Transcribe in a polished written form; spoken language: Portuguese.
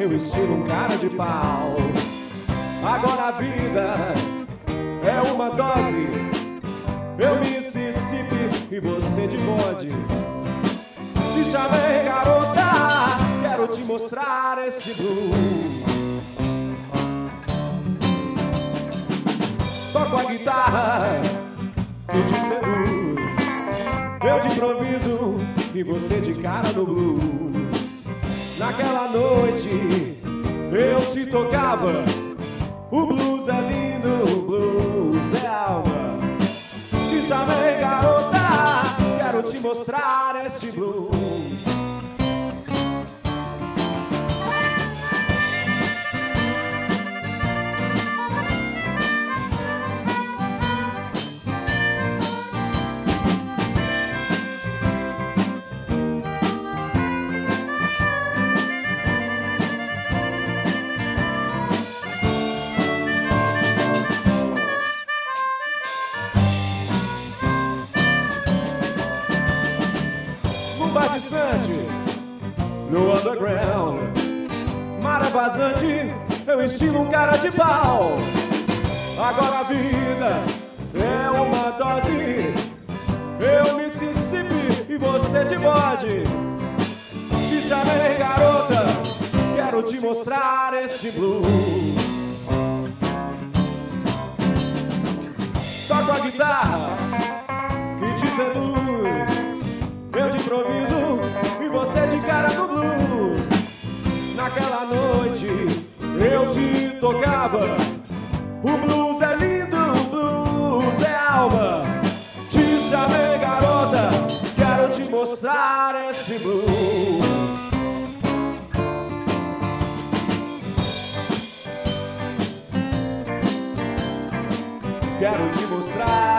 meu estilo um cara de pau. Agora a vida é uma dose, eu Mississippi e você de bode. Te chamei garota, quero te mostrar esse blues. Toco a guitarra e te seduz, eu de improviso e você de cara no blues. Naquela noite eu te tocava, o blues é lindo, o blues é alma. Te chamei garota, quero te mostrar esse blues. Distante, no underground, maré vazante, eu ensino um cara de pau. Agora a vida é uma dose, eu Mississippi e você de bode. Te chamei garota, quero te mostrar esse blues. Toco a guitarra que te seduz, eu de improviso e você de cara no blues. Naquela noite eu te tocava, o blues é lindo, o blues é alma. Te chamei garota, quero te mostrar esse blues. Quero te mostrar